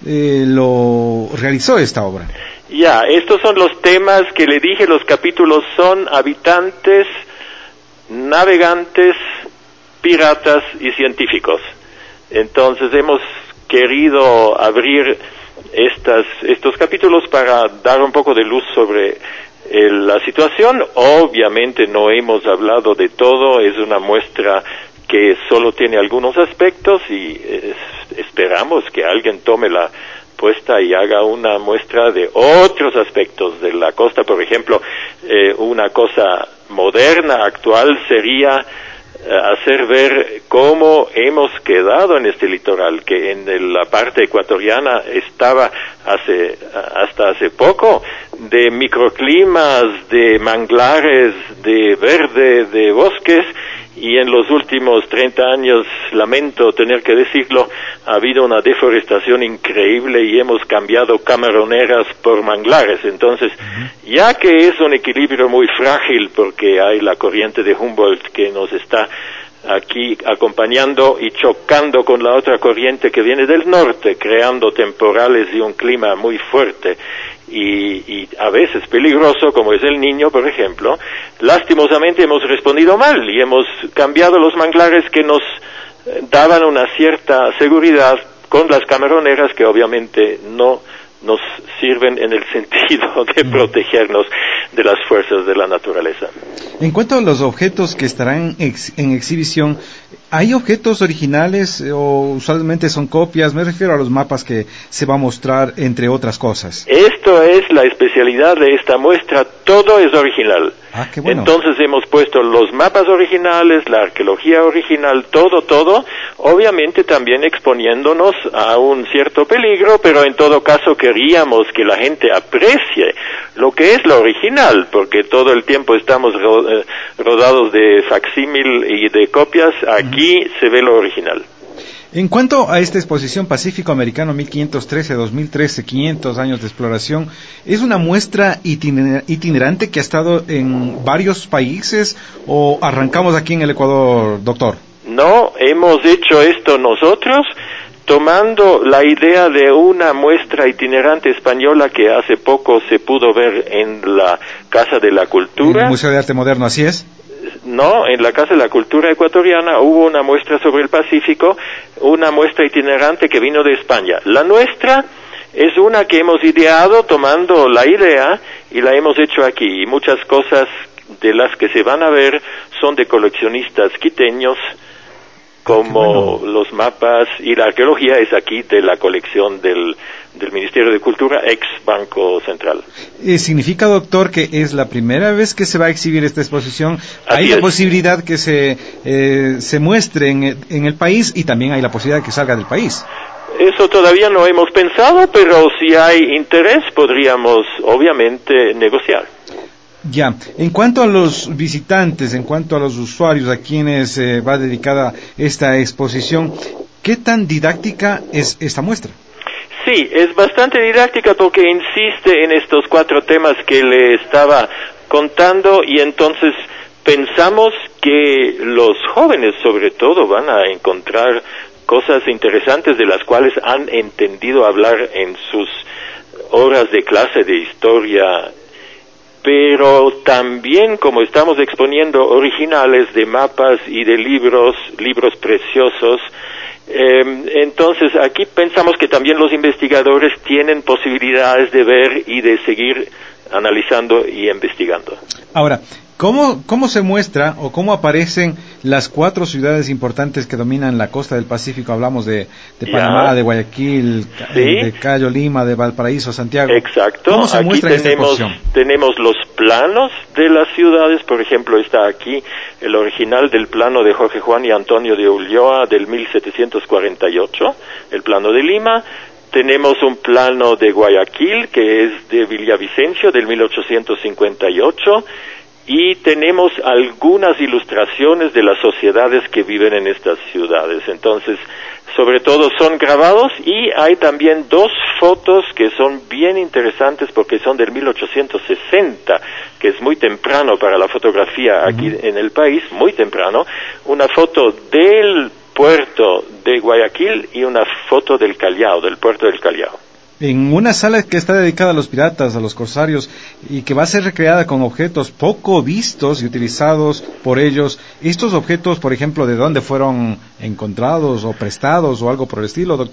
lo realizó esta obra? Ya, estos son los temas que le dije. Los capítulos son habitantes, navegantes, piratas y científicos. Entonces hemos querido abrir estos capítulos para dar un poco de luz sobre la situación. Obviamente no hemos hablado de todo, es una muestra que solo tiene algunos aspectos y esperamos que alguien tome la puesta y haga una muestra de otros aspectos de la costa. Por ejemplo, una cosa moderna, actual, sería hacer ver cómo hemos quedado en este litoral, que en la parte ecuatoriana estaba hasta hace poco de microclimas, de manglares, de verde, de bosques, y en los últimos 30 años, lamento tener que decirlo, ha habido una deforestación increíble y hemos cambiado camaroneras por manglares. Entonces, ya que es un equilibrio muy frágil porque hay la corriente de Humboldt que nos está aquí acompañando y chocando con la otra corriente que viene del norte, creando temporales y un clima muy fuerte y a veces peligroso, como es el Niño, por ejemplo, lastimosamente hemos respondido mal y hemos cambiado los manglares que nos daban una cierta seguridad con las camaroneras que obviamente no nos sirven en el sentido de protegernos de las fuerzas de la naturaleza. En cuanto a los objetos que estarán en exhibición, ¿hay objetos originales o usualmente son copias? Me refiero a los mapas que se va a mostrar, entre otras cosas. Esto es la especialidad de esta muestra, todo es original. Ah, qué bueno. Entonces hemos puesto los mapas originales, la arqueología original, todo, obviamente también exponiéndonos a un cierto peligro, pero en todo caso queríamos que la gente aprecie lo que es lo original, porque todo el tiempo estamos rodados de facsímil y de copias. Aquí se ve lo original. En cuanto a esta exposición Pacífico Americano 1513-2013, 500 años de exploración, ¿es una muestra itinerante que ha estado en varios países o arrancamos aquí en el Ecuador, doctor? No, hemos hecho esto nosotros, tomando la idea de una muestra itinerante española que hace poco se pudo ver en la Casa de la Cultura. En el Museo de Arte Moderno, ¿así es? No, en la Casa de la Cultura Ecuatoriana hubo una muestra sobre el Pacífico, una muestra itinerante que vino de España. La nuestra es una que hemos ideado tomando la idea y la hemos hecho aquí. Y muchas cosas de las que se van a ver son de coleccionistas quiteños, como los mapas, y la arqueología es aquí de la colección del Ministerio de Cultura, ex Banco Central. ¿Significa, doctor, que es la primera vez que se va a exhibir esta exposición? ¿Hay la posibilidad que se muestre en el país y también hay la posibilidad de que salga del país? Eso todavía no hemos pensado, pero si hay interés podríamos obviamente negociar. Ya, en cuanto a los visitantes, en cuanto a los usuarios a quienes va dedicada esta exposición, ¿qué tan didáctica es esta muestra? Sí, es bastante didáctica porque insiste en estos 4 temas que le estaba contando y entonces pensamos que los jóvenes sobre todo van a encontrar cosas interesantes de las cuales han entendido hablar en sus horas de clase de historia, pero también como estamos exponiendo originales de mapas y de libros preciosos, entonces aquí pensamos que también los investigadores tienen posibilidades de ver y de seguir analizando y investigando. Ahora, ¿cómo se muestra o cómo aparecen las 4 ciudades importantes que dominan la costa del Pacífico? Hablamos de Panamá, de Guayaquil, de Cayo, Lima, de Valparaíso, Santiago. Exacto. ¿Cómo se muestra en esta exposición? Tenemos los planos de las ciudades, por ejemplo, está aquí el original del plano de Jorge Juan y Antonio de Ulloa del 1748, el plano de Lima. Tenemos un plano de Guayaquil, que es de Villavicencio, del 1858, y tenemos algunas ilustraciones de las sociedades que viven en estas ciudades. Entonces, sobre todo son grabados, y hay también 2 fotos que son bien interesantes porque son del 1860, que es muy temprano para la fotografía aquí en el país, muy temprano. Una foto del puerto de Guayaquil y una foto del Callao, del puerto del Callao. En una sala que está dedicada a los piratas, a los corsarios, y que va a ser recreada con objetos poco vistos y utilizados por ellos. ¿Estos objetos, por ejemplo, de dónde fueron encontrados o prestados o algo por el estilo, doctor?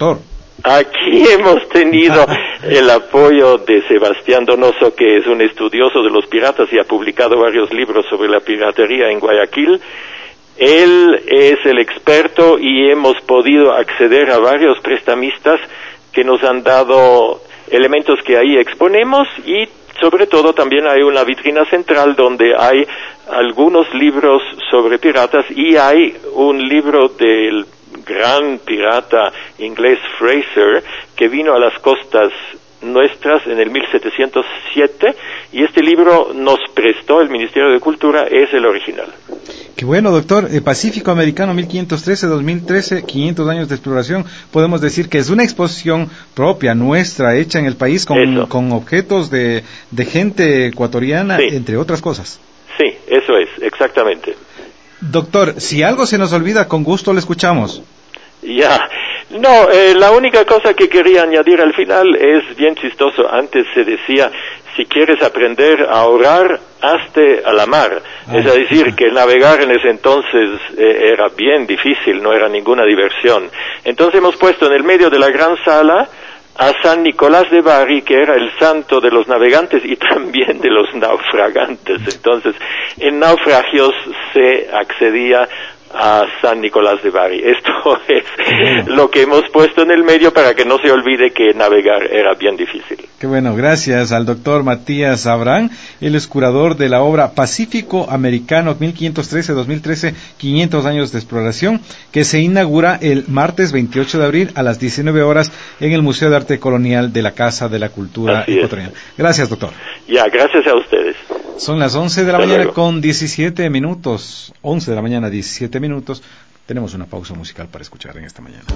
Aquí hemos tenido el apoyo de Sebastián Donoso, que es un estudioso de los piratas y ha publicado varios libros sobre la piratería en Guayaquil. Él es el experto y hemos podido acceder a varios prestamistas que nos han dado elementos que ahí exponemos, y sobre todo también hay una vitrina central donde hay algunos libros sobre piratas, y hay un libro del gran pirata inglés Fraser, que vino a las costas nuestras en el 1707, y este libro nos prestó el Ministerio de Cultura, es el original. Qué bueno, doctor. Pacífico Americano 1513-2013, 500 años de exploración. Podemos decir que es una exposición propia, nuestra, hecha en el país con objetos de gente ecuatoriana, sí, entre otras cosas. Sí, eso es, exactamente. Doctor, si algo se nos olvida, con gusto le escuchamos. Ya, no, la única cosa que quería añadir al final es bien chistoso. Antes se decía, si quieres aprender a ahorrar, hazte a la mar. Es decir, que navegar en ese entonces era bien difícil, no era ninguna diversión. Entonces hemos puesto en el medio de la gran sala a San Nicolás de Bari, que era el santo de los navegantes y también de los naufragantes. Entonces, en naufragios se accedía a San Nicolás de Bari. Esto es lo que hemos puesto en el medio para que no se olvide que navegar era bien difícil. Qué bueno, gracias al doctor Matías Abrán. Él es curador de la obra Pacífico Americano 1513-2013, 500 años de exploración, que se inaugura el martes 28 de abril a las 19 horas en el Museo de Arte Colonial de la Casa de la Cultura Ecuatoriana. Gracias, doctor. Ya, gracias a ustedes. Son las 11 de la mañana con 17 minutos. 11 de la mañana, 17 minutos. Tenemos una pausa musical para escuchar en esta mañana.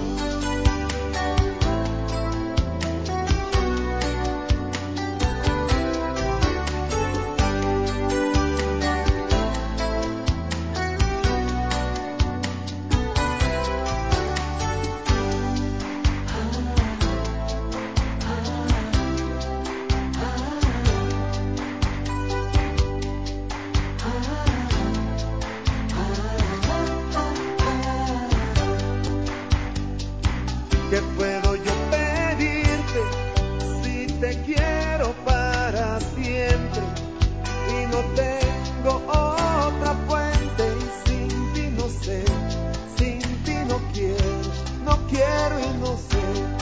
¿Qué puedo yo pedirte si te quiero para siempre y no tengo otra fuente? Y sin ti no sé, sin ti no quiero y no sé.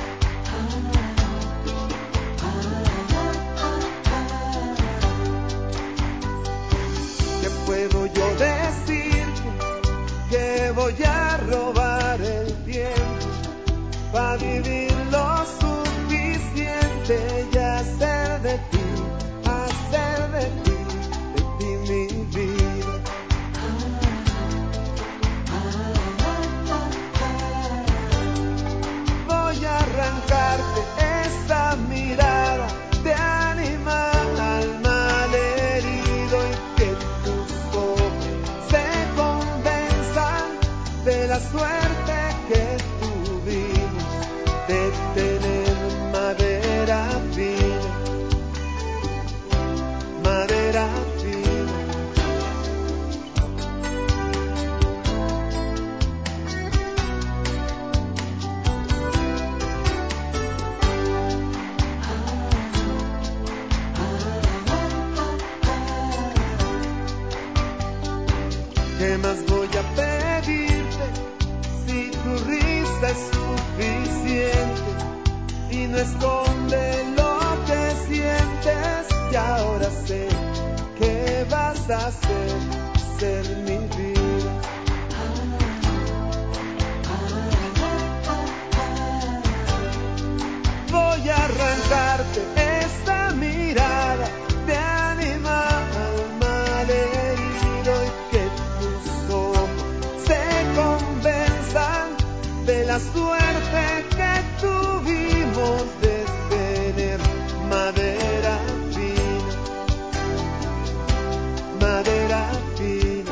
¿Qué puedo yo decirte? Que voy a robar el tiempo para vivir lo suficiente y hacer de ti mi vida. Voy a arrancarte esa mirada de animal malherido y que tus ojos se convenzan de la suerte que tuvimos de tener madera fina, madera fina. ¿Qué más voy a pedirte si tu risa es suficiente y no esconde lo que sientes? Y ahora sé que vas a ser mi vida. Voy a arrancarte esa mirada de animal malherido y que tus ojos se convenzan de la suerte que tuvimos de tener madera fina, madera fina.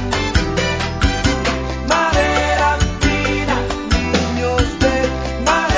Madera fina, niños de madera.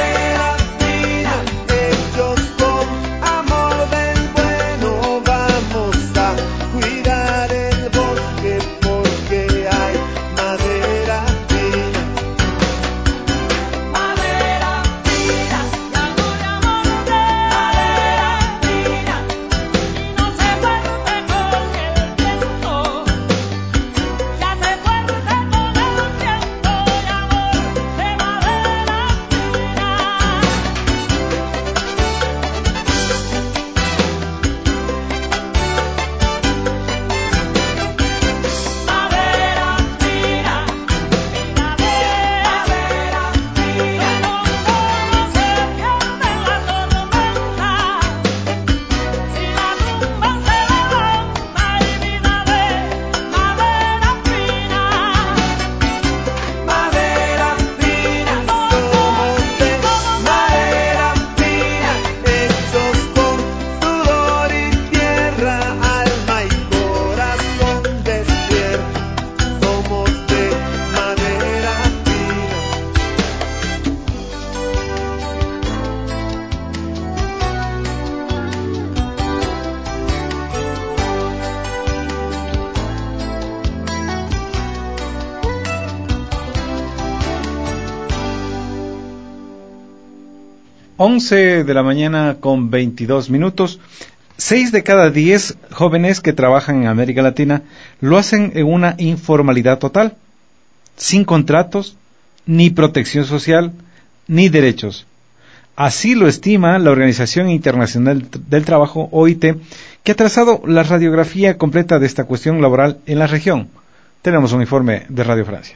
11 de la mañana con 22 minutos. 6 de cada 10 jóvenes que trabajan en América Latina lo hacen en una informalidad total, sin contratos, ni protección social, ni derechos. Así lo estima la Organización Internacional del Trabajo, OIT, que ha trazado la radiografía completa de esta cuestión laboral en la región. Tenemos un informe de Radio Francia.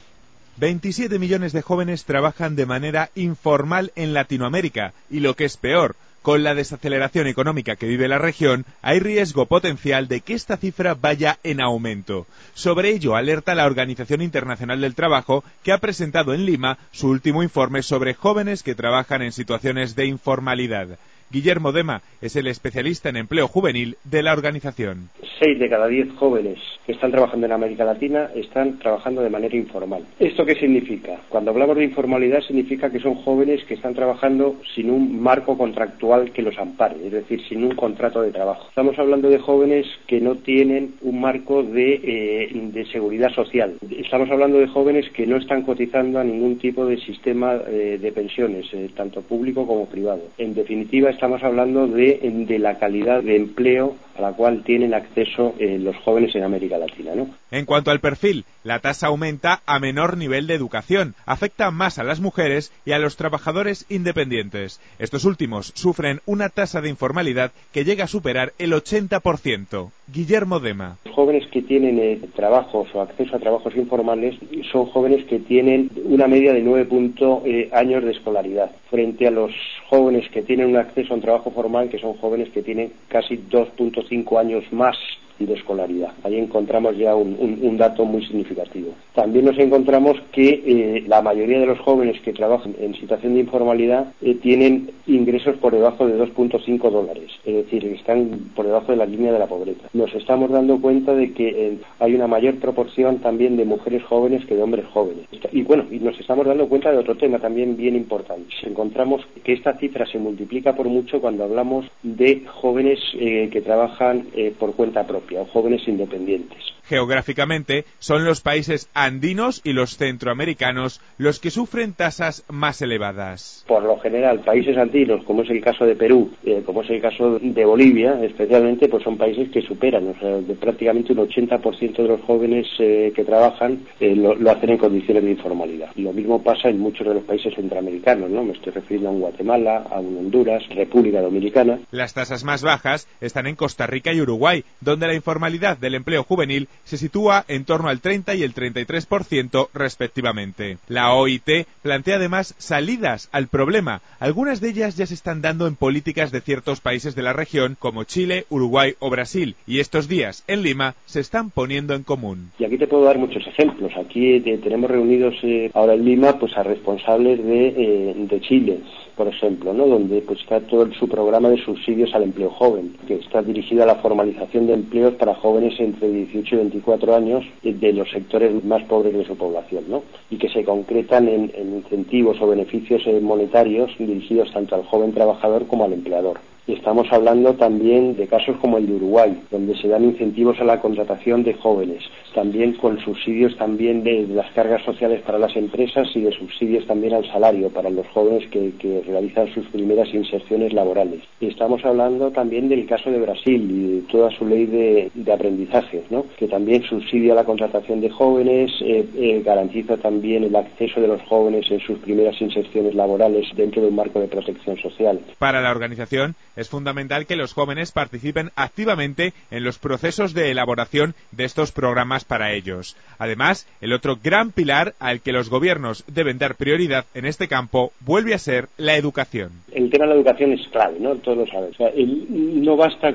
27 millones de jóvenes trabajan de manera informal en Latinoamérica, y lo que es peor, con la desaceleración económica que vive la región, hay riesgo potencial de que esta cifra vaya en aumento. Sobre ello alerta la Organización Internacional del Trabajo, que ha presentado en Lima su último informe sobre jóvenes que trabajan en situaciones de informalidad. Guillermo Dema es el especialista en empleo juvenil de la organización. 6 de cada 10 jóvenes que están trabajando en América Latina están trabajando de manera informal. ¿Esto qué significa? Cuando hablamos de informalidad significa que son jóvenes que están trabajando sin un marco contractual que los ampare, es decir, sin un contrato de trabajo. Estamos hablando de jóvenes que no tienen un marco de seguridad social. Estamos hablando de jóvenes que no están cotizando a ningún tipo de sistema de pensiones, tanto público como privado. En definitiva, estamos hablando de la calidad de empleo a la cual tienen acceso los jóvenes en América Latina, ¿no? En cuanto al perfil, la tasa aumenta a menor nivel de educación, afecta más a las mujeres y a los trabajadores independientes. Estos últimos sufren una tasa de informalidad que llega a superar el 80%. Guillermo Dema. Los jóvenes que tienen trabajos o acceso a trabajos informales son jóvenes que tienen una media de 9 años de escolaridad, frente a los jóvenes que tienen un acceso a un trabajo formal, que son jóvenes que tienen casi 2.5 años más de escolaridad. Ahí encontramos ya un dato muy significativo. También nos encontramos que la mayoría de los jóvenes que trabajan en situación de informalidad tienen ingresos por debajo de $2.5, es decir, están por debajo de la línea de la pobreza. Nos estamos dando cuenta de que hay una mayor proporción también de mujeres jóvenes que de hombres jóvenes. Y nos estamos dando cuenta de otro tema también bien importante. Encontramos que esta cifra se multiplica por mucho cuando hablamos de jóvenes que trabajan por cuenta propia, o jóvenes independientes. Geográficamente, son los países andinos y los centroamericanos los que sufren tasas más elevadas. Por lo general, países andinos, como es el caso de Perú, como es el caso de Bolivia, especialmente, pues son países que superan, de prácticamente un 80% de los jóvenes que trabajan lo hacen en condiciones de informalidad. Y lo mismo pasa en muchos de los países centroamericanos, ¿no? Me estoy refiriendo a Guatemala, a Honduras, República Dominicana. Las tasas más bajas están en Costa Rica y Uruguay, donde la informalidad del empleo juvenil se sitúa en torno al 30 y el 33% respectivamente. La OIT plantea además salidas al problema. Algunas de ellas ya se están dando en políticas de ciertos países de la región como Chile, Uruguay o Brasil, y estos días en Lima se están poniendo en común. Y aquí te puedo dar muchos ejemplos. Aquí tenemos reunidos ahora en Lima pues a responsables de Chile, por ejemplo, ¿no? Donde pues está todo su programa de subsidios al empleo joven, que está dirigido a la formalización de empleos para jóvenes entre 18 y 24 años de los sectores más pobres de su población, ¿no? Y que se concretan en incentivos o beneficios monetarios dirigidos tanto al joven trabajador como al empleador. Y estamos hablando también de casos como el de Uruguay, donde se dan incentivos a la contratación de jóvenes, también con subsidios también de las cargas sociales para las empresas y de subsidios también al salario para los jóvenes que realizan sus primeras inserciones laborales. Y estamos hablando también del caso de Brasil y de toda su ley de aprendizaje, ¿no? Que también subsidia la contratación de jóvenes, garantiza también el acceso de los jóvenes en sus primeras inserciones laborales dentro de un marco de protección social. Para la organización, es fundamental que los jóvenes participen activamente en los procesos de elaboración de estos programas para ellos. Además, el otro gran pilar al que los gobiernos deben dar prioridad en este campo vuelve a ser la educación. El tema de la educación es clave, ¿no? Todos lo saben. O sea, no basta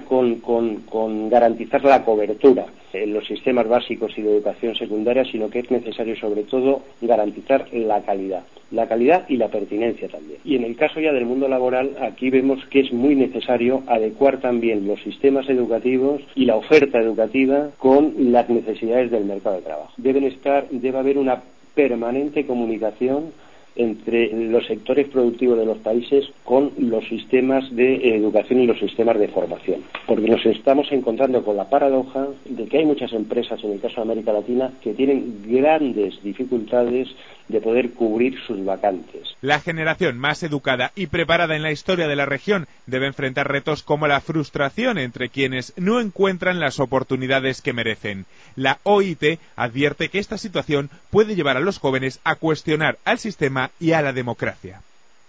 con garantizar la cobertura en los sistemas básicos y de educación secundaria, sino que es necesario sobre todo garantizar la calidad y la pertinencia también. Y en el caso ya del mundo laboral, aquí vemos que es muy necesario adecuar también los sistemas educativos y la oferta educativa con las necesidades del mercado de trabajo. Debe haber una permanente comunicación entre los sectores productivos de los países con los sistemas de educación y los sistemas de formación, porque nos estamos encontrando con la paradoja de que hay muchas empresas, en el caso de América Latina, que tienen grandes dificultades de poder cubrir sus vacantes. La generación más educada y preparada en la historia de la región debe enfrentar retos como la frustración entre quienes no encuentran las oportunidades que merecen. La OIT advierte que esta situación puede llevar a los jóvenes a cuestionar al sistema y a la democracia.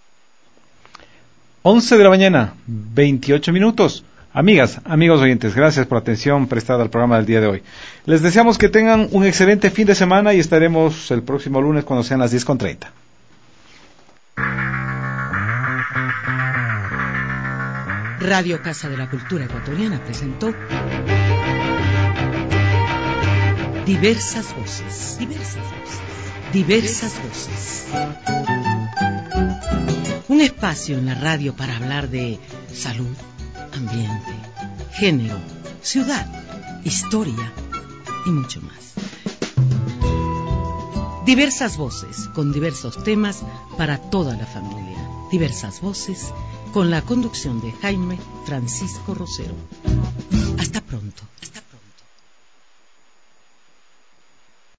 11 de la mañana, 28 minutos. Amigas, amigos oyentes, gracias por la atención prestada al programa del día de hoy. Les deseamos que tengan un excelente fin de semana y estaremos el próximo lunes cuando sean las 10:30. Radio Casa de la Cultura Ecuatoriana presentó Diversas Voces. Diversas Voces. Un espacio en la radio para hablar de salud, ambiente, género, ciudad, historia y mucho más. Diversas voces con diversos temas para toda la familia. Diversas voces con la conducción de Jaime Francisco Rosero. Hasta pronto.